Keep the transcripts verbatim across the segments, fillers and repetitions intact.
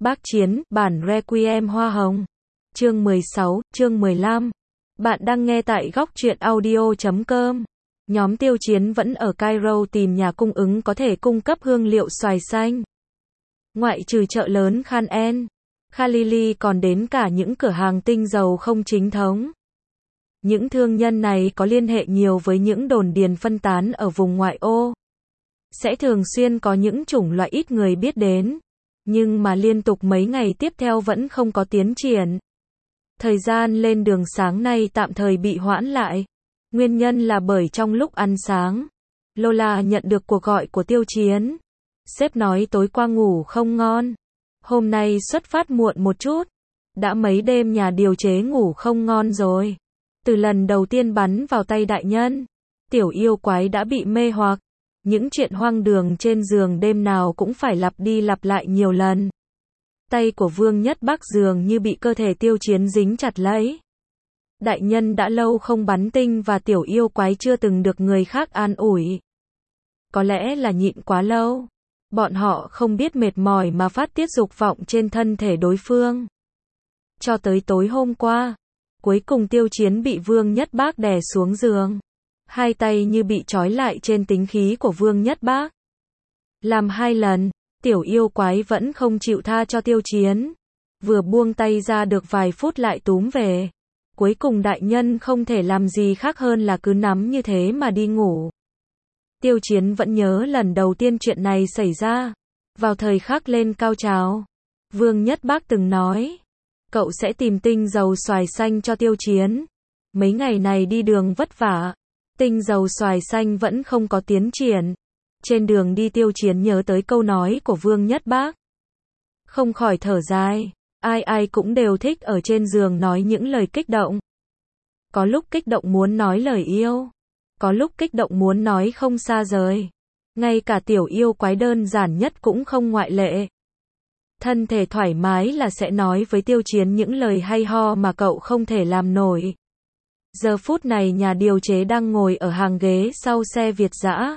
Bác Chiến, bản Requiem Hoa Hồng. Chương mười sáu, chương mười lăm. Bạn đang nghe tại góc truyện audio chấm com. Nhóm Tiêu Chiến vẫn ở Cairo tìm nhà cung ứng có thể cung cấp hương liệu xoài xanh. Ngoại trừ chợ lớn Khan El Khalili còn đến cả những cửa hàng tinh dầu không chính thống. Những thương nhân này có liên hệ nhiều với những đồn điền phân tán ở vùng ngoại ô. Sẽ thường xuyên có những chủng loại ít người biết đến. Nhưng mà liên tục mấy ngày tiếp theo vẫn không có tiến triển. Thời gian lên đường sáng nay tạm thời bị hoãn lại. Nguyên nhân là bởi trong lúc ăn sáng, Lola nhận được cuộc gọi của Tiêu Chiến. Sếp nói tối qua ngủ không ngon. Hôm nay xuất phát muộn một chút. Đã mấy đêm nhà điều chế ngủ không ngon rồi. Từ lần đầu tiên bắn vào tay đại nhân, tiểu yêu quái đã bị mê hoặc. Những chuyện hoang đường trên giường đêm nào cũng phải lặp đi lặp lại nhiều lần. Tay của Vương Nhất Bắc dường như bị cơ thể Tiêu Chiến dính chặt lấy. Đại nhân đã lâu không bắn tinh và tiểu yêu quái chưa từng được người khác an ủi. Có lẽ là nhịn quá lâu. Bọn họ không biết mệt mỏi mà phát tiết dục vọng trên thân thể đối phương. Cho tới tối hôm qua, cuối cùng Tiêu Chiến bị Vương Nhất Bác đè xuống giường. Hai tay như bị trói lại trên tính khí của Vương Nhất Bác. Làm hai lần, tiểu yêu quái vẫn không chịu tha cho Tiêu Chiến. Vừa buông tay ra được vài phút lại túm về. Cuối cùng đại nhân không thể làm gì khác hơn là cứ nắm như thế mà đi ngủ. Tiêu Chiến vẫn nhớ lần đầu tiên chuyện này xảy ra. Vào thời khắc lên cao trào, Vương Nhất Bác từng nói, cậu sẽ tìm tinh dầu xoài xanh cho Tiêu Chiến. Mấy ngày này đi đường vất vả, tinh dầu xoài xanh vẫn không có tiến triển. Trên đường đi Tiêu Chiến nhớ tới câu nói của Vương Nhất Bác. Không khỏi thở dài, ai ai cũng đều thích ở trên giường nói những lời kích động. Có lúc kích động muốn nói lời yêu, có lúc kích động muốn nói không xa rời. Ngay cả tiểu yêu quái đơn giản nhất cũng không ngoại lệ. Thân thể thoải mái là sẽ nói với Tiêu Chiến những lời hay ho mà cậu không thể làm nổi. Giờ phút này nhà điều chế đang ngồi ở hàng ghế sau xe Việt dã.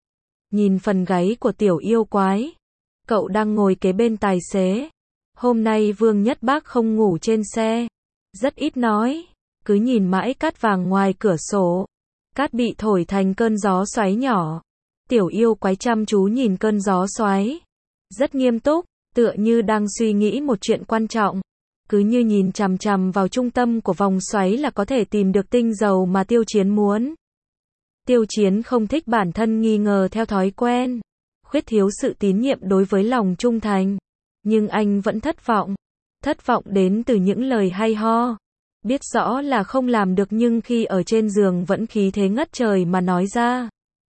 Nhìn phần gáy của tiểu yêu quái. Cậu đang ngồi kế bên tài xế. Hôm nay Vương Nhất Bác không ngủ trên xe. Rất ít nói. Cứ nhìn mãi cát vàng ngoài cửa sổ. Cát bị thổi thành cơn gió xoáy nhỏ. Tiểu yêu quái chăm chú nhìn cơn gió xoáy. Rất nghiêm túc, tựa như đang suy nghĩ một chuyện quan trọng. Cứ như nhìn chằm chằm vào trung tâm của vòng xoáy là có thể tìm được tinh dầu mà Tiêu Chiến muốn. Tiêu Chiến không thích bản thân nghi ngờ theo thói quen, khuyết thiếu sự tín nhiệm đối với lòng trung thành. Nhưng anh vẫn thất vọng. Thất vọng đến từ những lời hay ho. Biết rõ là không làm được nhưng khi ở trên giường vẫn khí thế ngất trời mà nói ra.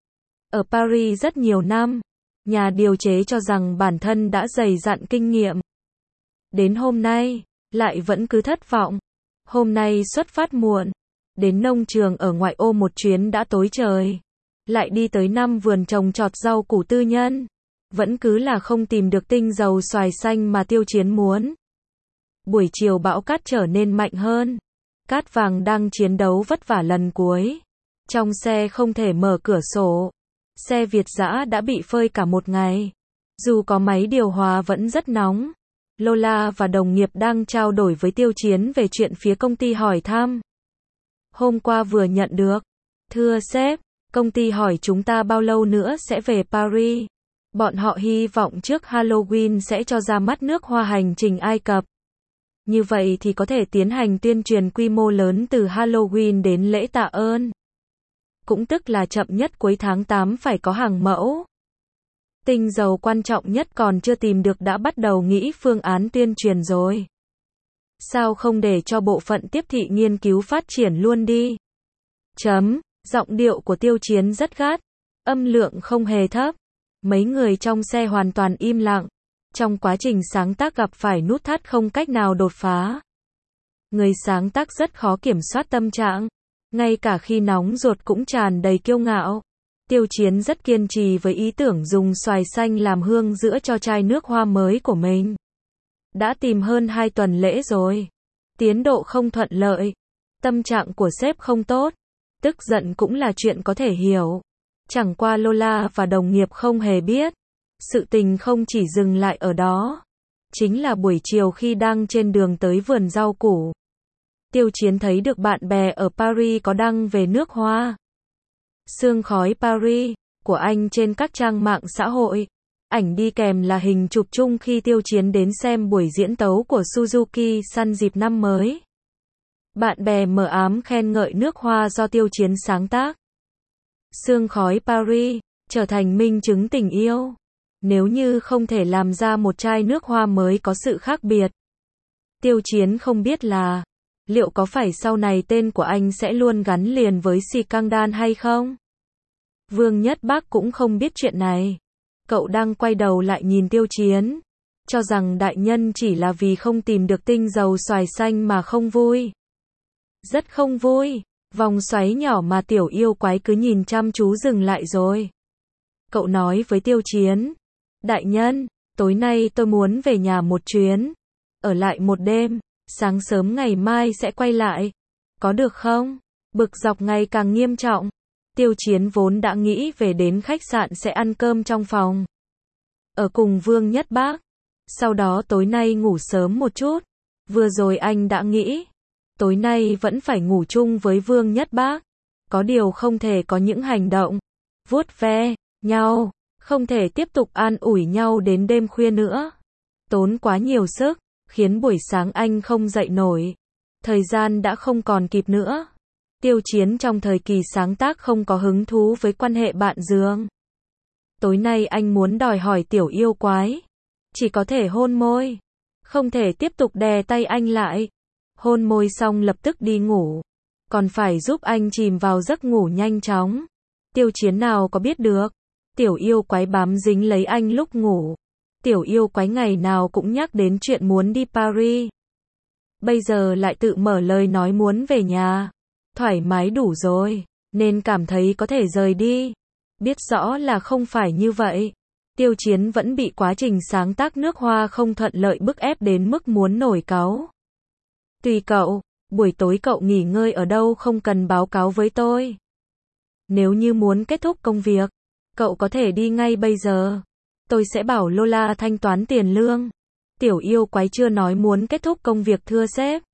Ở Paris rất nhiều năm, nhà điều chế cho rằng bản thân đã dày dặn kinh nghiệm. Đến hôm nay, lại vẫn cứ thất vọng. Hôm nay xuất phát muộn, đến nông trường ở ngoại ô một chuyến đã tối trời. Lại đi tới năm vườn trồng trọt rau củ tư nhân. Vẫn cứ là không tìm được tinh dầu xoài xanh mà Tiêu Chiến muốn. Buổi chiều bão cát trở nên mạnh hơn. Cát vàng đang chiến đấu vất vả lần cuối. Trong xe không thể mở cửa sổ. Xe Việt dã đã bị phơi cả một ngày. Dù có máy điều hòa vẫn rất nóng. Lola và đồng nghiệp đang trao đổi với Tiêu Chiến về chuyện phía công ty hỏi thăm. Hôm qua vừa nhận được. Thưa sếp, công ty hỏi chúng ta bao lâu nữa sẽ về Paris. Bọn họ hy vọng trước Halloween sẽ cho ra mắt nước hoa hành trình Ai Cập. Như vậy thì có thể tiến hành tuyên truyền quy mô lớn từ Halloween đến lễ tạ ơn. Cũng tức là chậm nhất cuối tháng tám phải có hàng mẫu. Tinh dầu quan trọng nhất còn chưa tìm được đã bắt đầu nghĩ phương án tuyên truyền rồi. Sao không để cho bộ phận tiếp thị nghiên cứu phát triển luôn đi? Chấm, giọng điệu của Tiêu Chiến rất gắt, âm lượng không hề thấp. Mấy người trong xe hoàn toàn im lặng. Trong quá trình sáng tác gặp phải nút thắt không cách nào đột phá. Người sáng tác rất khó kiểm soát tâm trạng. Ngay cả khi nóng ruột cũng tràn đầy kiêu ngạo. Tiêu Chiến rất kiên trì với ý tưởng dùng xoài xanh làm hương giữa cho chai nước hoa mới của mình. Đã tìm hơn hai tuần lễ rồi. Tiến độ không thuận lợi. Tâm trạng của sếp không tốt. Tức giận cũng là chuyện có thể hiểu. Chẳng qua Lola và đồng nghiệp không hề biết. Sự tình không chỉ dừng lại ở đó. Chính là buổi chiều khi đang trên đường tới vườn rau củ. Tiêu Chiến thấy được bạn bè ở Paris có đăng về nước Hoa. Sương khói Paris của anh trên các trang mạng xã hội. Ảnh đi kèm là hình chụp chung khi Tiêu Chiến đến xem buổi diễn tấu của Suzuki Sun dịp năm mới. Bạn bè mờ ám khen ngợi nước Hoa do Tiêu Chiến sáng tác. Sương khói Paris trở thành minh chứng tình yêu. Nếu như không thể làm ra một chai nước Hoa mới có sự khác biệt. Tiêu Chiến không biết là liệu có phải sau này tên của anh sẽ luôn gắn liền với Skandal hay không? Vương Nhất Bác cũng không biết chuyện này. Cậu đang quay đầu lại nhìn Tiêu Chiến, cho rằng đại nhân chỉ là vì không tìm được tinh dầu xoài xanh mà không vui. Rất không vui, vòng xoáy nhỏ mà tiểu yêu quái cứ nhìn chăm chú dừng lại rồi. Cậu nói với Tiêu Chiến, đại nhân, tối nay tôi muốn về nhà một chuyến, ở lại một đêm, sáng sớm ngày mai sẽ quay lại. Có được không? Bực dọc ngày càng nghiêm trọng. Tiêu Chiến vốn đã nghĩ về đến khách sạn sẽ ăn cơm trong phòng, ở cùng Vương Nhất Bác. Sau đó tối nay ngủ sớm một chút. Vừa rồi anh đã nghĩ, tối nay vẫn phải ngủ chung với Vương Nhất Bác. Có điều không thể có những hành động vuốt ve nhau, không thể tiếp tục an ủi nhau đến đêm khuya nữa. Tốn quá nhiều sức, khiến buổi sáng anh không dậy nổi. Thời gian đã không còn kịp nữa. Tiêu Chiến trong thời kỳ sáng tác không có hứng thú với quan hệ bạn giường. Tối nay anh muốn đòi hỏi tiểu yêu quái. Chỉ có thể hôn môi. Không thể tiếp tục đè tay anh lại. Hôn môi xong lập tức đi ngủ. Còn phải giúp anh chìm vào giấc ngủ nhanh chóng. Tiêu Chiến nào có biết được. Tiểu yêu quái bám dính lấy anh lúc ngủ. Tiểu yêu quái ngày nào cũng nhắc đến chuyện muốn đi Paris. Bây giờ lại tự mở lời nói muốn về nhà. Thoải mái đủ rồi, nên cảm thấy có thể rời đi. Biết rõ là không phải như vậy. Tiêu Chiến vẫn bị quá trình sáng tác nước Hoa không thuận lợi bức ép đến mức muốn nổi cáu. Tùy cậu, buổi tối cậu nghỉ ngơi ở đâu không cần báo cáo với tôi. Nếu như muốn kết thúc công việc, cậu có thể đi ngay bây giờ. Tôi sẽ bảo Lola thanh toán tiền lương. Tiểu yêu quái chưa nói muốn kết thúc công việc thưa sếp.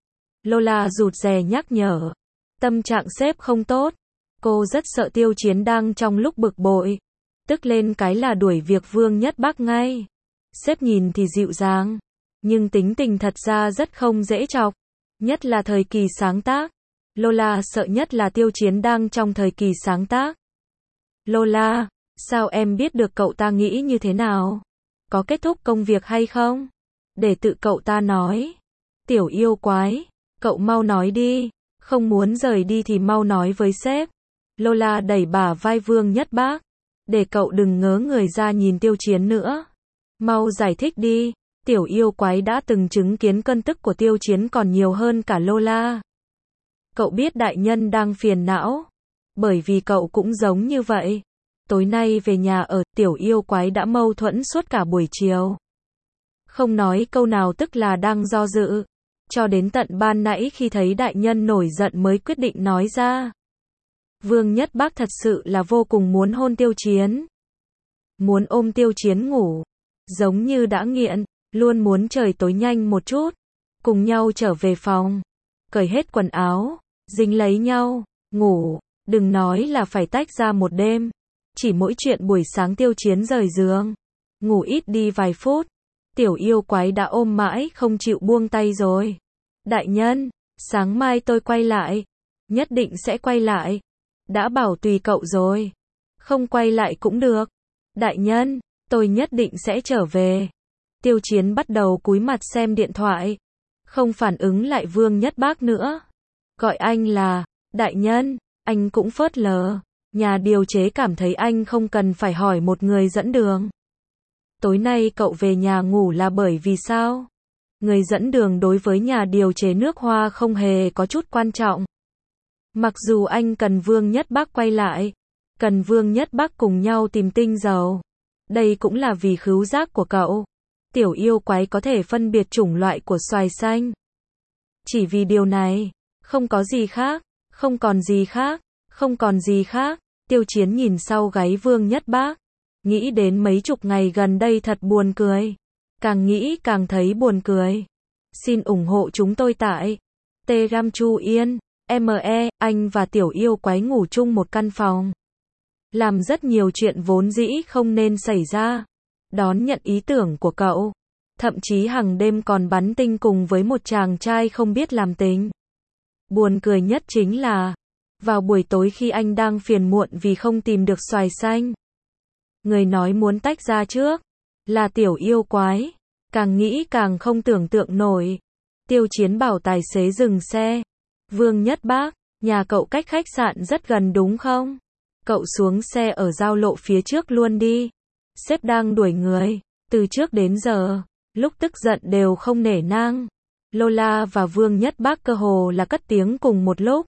Lola rụt rè nhắc nhở. Tâm trạng sếp không tốt. Cô rất sợ Tiêu Chiến đang trong lúc bực bội. Tức lên cái là đuổi việc Vương Nhất Bác ngay. Sếp nhìn thì dịu dàng, nhưng tính tình thật ra rất không dễ chọc. Nhất là thời kỳ sáng tác. Lola sợ nhất là Tiêu Chiến đang trong thời kỳ sáng tác. Lola, sao em biết được cậu ta nghĩ như thế nào? Có kết thúc công việc hay không? Để tự cậu ta nói. Tiểu yêu quái, cậu mau nói đi. Không muốn rời đi thì mau nói với sếp. Lola đẩy bả vai Vương Nhất Bác. Để cậu đừng ngớ người ra nhìn Tiêu Chiến nữa. Mau giải thích đi. Tiểu yêu quái đã từng chứng kiến cơn tức của Tiêu Chiến còn nhiều hơn cả Lola. Cậu biết đại nhân đang phiền não. Bởi vì cậu cũng giống như vậy. Tối nay về nhà ở, tiểu yêu quái đã mâu thuẫn suốt cả buổi chiều. Không nói câu nào tức là đang do dự. Cho đến tận ban nãy khi thấy đại nhân nổi giận mới quyết định nói ra. Vương Nhất Bác thật sự là vô cùng muốn hôn Tiêu Chiến. Muốn ôm Tiêu Chiến ngủ. Giống như đã nghiện, luôn muốn trời tối nhanh một chút. Cùng nhau trở về phòng. Cởi hết quần áo, dính lấy nhau, ngủ. Đừng nói là phải tách ra một đêm. Chỉ mỗi chuyện buổi sáng Tiêu Chiến rời giường. Ngủ ít đi vài phút. Tiểu yêu quái đã ôm mãi không chịu buông tay rồi. Đại nhân, sáng mai tôi quay lại. Nhất định sẽ quay lại. Đã bảo tùy cậu rồi. Không quay lại cũng được. Đại nhân, tôi nhất định sẽ trở về. Tiêu Chiến bắt đầu cúi mặt xem điện thoại. Không phản ứng lại Vương Nhất Bác nữa. Gọi anh là, đại nhân, anh cũng phớt lờ. Nhà điều chế cảm thấy anh không cần phải hỏi một người dẫn đường. Tối nay cậu về nhà ngủ là bởi vì sao? Người dẫn đường đối với nhà điều chế nước Hoa không hề có chút quan trọng. Mặc dù anh cần Vương Nhất Bác quay lại, cần Vương Nhất Bác cùng nhau tìm tinh dầu. Đây cũng là vì khứu giác của cậu. Tiểu yêu quái có thể phân biệt chủng loại của xoài xanh. Chỉ vì điều này, không có gì khác, không còn gì khác, không còn gì khác. Tiêu Chiến nhìn sau gáy Vương Nhất Bác. Nghĩ đến mấy chục ngày gần đây thật buồn cười. Càng nghĩ càng thấy buồn cười. Xin ủng hộ chúng tôi tại Telegram Chu Yên, em e, anh và tiểu yêu quái ngủ chung một căn phòng. Làm rất nhiều chuyện vốn dĩ không nên xảy ra. Đón nhận ý tưởng của cậu. Thậm chí hàng đêm còn bắn tinh cùng với một chàng trai không biết làm tình. Buồn cười nhất chính là, vào buổi tối khi anh đang phiền muộn vì không tìm được xoài xanh, người nói muốn tách ra trước là tiểu yêu quái. Càng nghĩ càng không tưởng tượng nổi. Tiêu Chiến bảo tài xế dừng xe. Vương Nhất Bác, nhà cậu cách khách sạn rất gần đúng không? Cậu xuống xe ở giao lộ phía trước luôn đi. Sếp đang đuổi người. Từ trước đến giờ, lúc tức giận đều không nể nang. Lola và Vương Nhất Bác cơ hồ là cất tiếng cùng một lúc.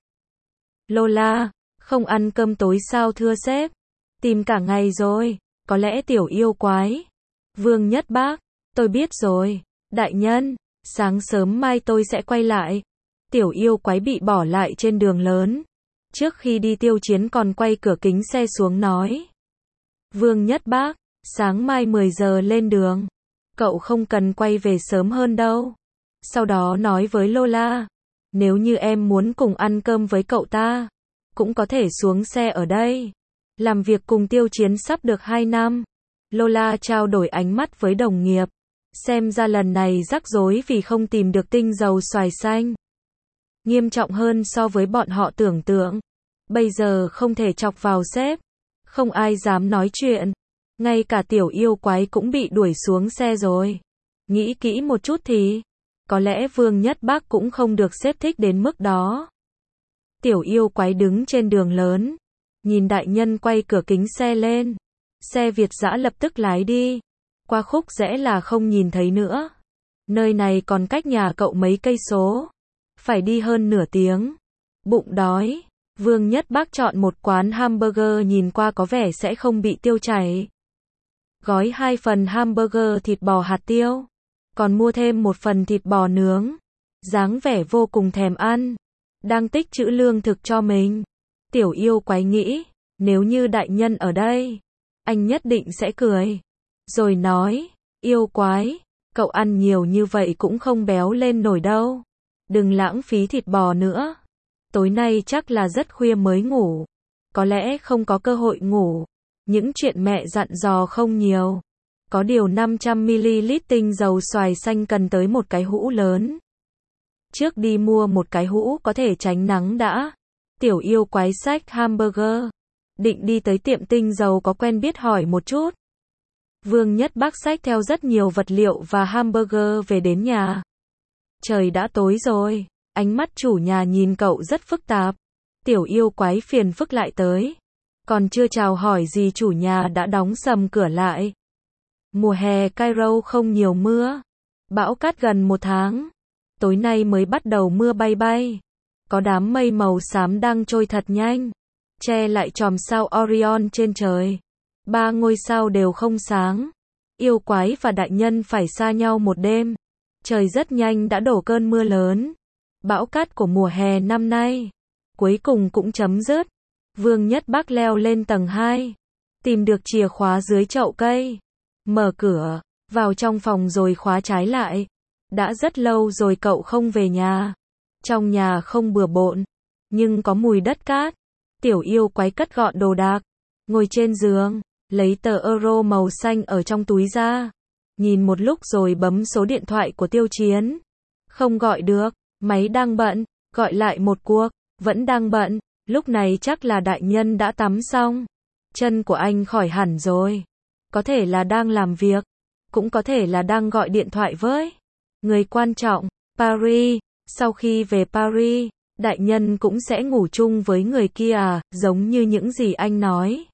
Lola, không ăn cơm tối sao thưa sếp? Tìm cả ngày rồi, có lẽ tiểu yêu quái. Vương Nhất Bác, tôi biết rồi, đại nhân, sáng sớm mai tôi sẽ quay lại. Tiểu yêu quái bị bỏ lại trên đường lớn. Trước khi đi Tiêu Chiến còn quay cửa kính xe xuống nói. Vương Nhất Bác, sáng mai mười giờ lên đường. Cậu không cần quay về sớm hơn đâu. Sau đó nói với Lola. Nếu như em muốn cùng ăn cơm với cậu ta, cũng có thể xuống xe ở đây. Làm việc cùng Tiêu Chiến sắp được hai năm. Lola trao đổi ánh mắt với đồng nghiệp. Xem ra lần này rắc rối vì không tìm được tinh dầu xoài xanh. Nghiêm trọng hơn so với bọn họ tưởng tượng. Bây giờ không thể chọc vào sếp. Không ai dám nói chuyện. Ngay cả tiểu yêu quái cũng bị đuổi xuống xe rồi. Nghĩ kỹ một chút thì, có lẽ Vương Nhất Bác cũng không được sếp thích đến mức đó. Tiểu yêu quái đứng trên đường lớn. Nhìn đại nhân quay cửa kính xe lên. Xe Việt dã lập tức lái đi. Qua khúc rẽ là không nhìn thấy nữa. Nơi này còn cách nhà cậu mấy cây số. Phải đi hơn nửa tiếng. Bụng đói. Vương Nhất Bác chọn một quán hamburger nhìn qua có vẻ sẽ không bị tiêu chảy. Gói hai phần hamburger thịt bò hạt tiêu. Còn mua thêm một phần thịt bò nướng. Dáng vẻ vô cùng thèm ăn. Đang tích trữ lương thực cho mình. Tiểu yêu quái nghĩ, nếu như đại nhân ở đây, anh nhất định sẽ cười. Rồi nói, yêu quái, cậu ăn nhiều như vậy cũng không béo lên nổi đâu. Đừng lãng phí thịt bò nữa. Tối nay chắc là rất khuya mới ngủ. Có lẽ không có cơ hội ngủ. Những chuyện mẹ dặn dò không nhiều. Có điều năm trăm mi li lít tinh dầu xoài xanh cần tới một cái hũ lớn. Trước đi mua một cái hũ có thể tránh nắng đã. Tiểu yêu quái xách hamburger. Định đi tới tiệm tinh dầu có quen biết hỏi một chút. Vương Nhất Bác xách theo rất nhiều vật liệu và hamburger về đến nhà. Trời đã tối rồi. Ánh mắt chủ nhà nhìn cậu rất phức tạp. Tiểu yêu quái phiền phức lại tới. Còn chưa chào hỏi gì chủ nhà đã đóng sầm cửa lại. Mùa hè Cairo không nhiều mưa. Bão cát gần một tháng. Tối nay mới bắt đầu mưa bay bay. Có đám mây màu xám đang trôi thật nhanh. Che lại chòm sao Orion trên trời. Ba ngôi sao đều không sáng. Yêu quái và đại nhân phải xa nhau một đêm. Trời rất nhanh đã đổ cơn mưa lớn. Bão cát của mùa hè năm nay cuối cùng cũng chấm dứt. Vương Nhất Bác leo lên tầng hai. Tìm được chìa khóa dưới chậu cây. Mở cửa, vào trong phòng rồi khóa trái lại. Đã rất lâu rồi cậu không về nhà. Trong nhà không bừa bộn, nhưng có mùi đất cát. Tiểu yêu quái cất gọn đồ đạc. Ngồi trên giường, lấy tờ euro màu xanh ở trong túi ra. Nhìn một lúc rồi bấm số điện thoại của Tiêu Chiến. Không gọi được, máy đang bận, gọi lại một cuộc, vẫn đang bận. Lúc này chắc là đại nhân đã tắm xong. Chân của anh khỏi hẳn rồi. Có thể là đang làm việc, cũng có thể là đang gọi điện thoại với người quan trọng. Paris, sau khi về Paris, đại nhân cũng sẽ ngủ chung với người kia à, giống như những gì anh nói.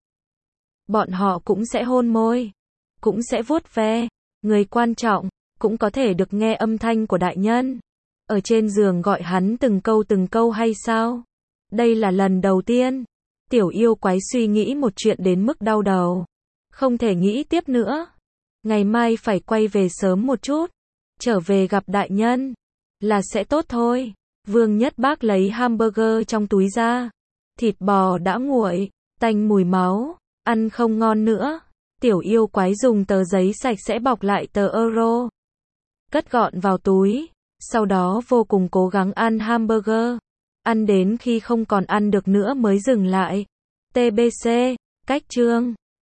Bọn họ cũng sẽ hôn môi, cũng sẽ vuốt ve. Người quan trọng cũng có thể được nghe âm thanh của đại nhân ở trên giường gọi hắn từng câu từng câu hay sao? Đây là lần đầu tiên. Tiểu yêu quái suy nghĩ một chuyện đến mức đau đầu. Không thể nghĩ tiếp nữa. Ngày mai phải quay về sớm một chút. Trở về gặp đại nhân là sẽ tốt thôi. Vương Nhất Bác lấy hamburger trong túi ra. Thịt bò đã nguội, tanh mùi máu, ăn không ngon nữa. Tiểu yêu quái dùng tờ giấy sạch sẽ bọc lại tờ euro, cất gọn vào túi, sau đó vô cùng cố gắng ăn hamburger, ăn đến khi không còn ăn được nữa mới dừng lại. tê bê xê, cách chương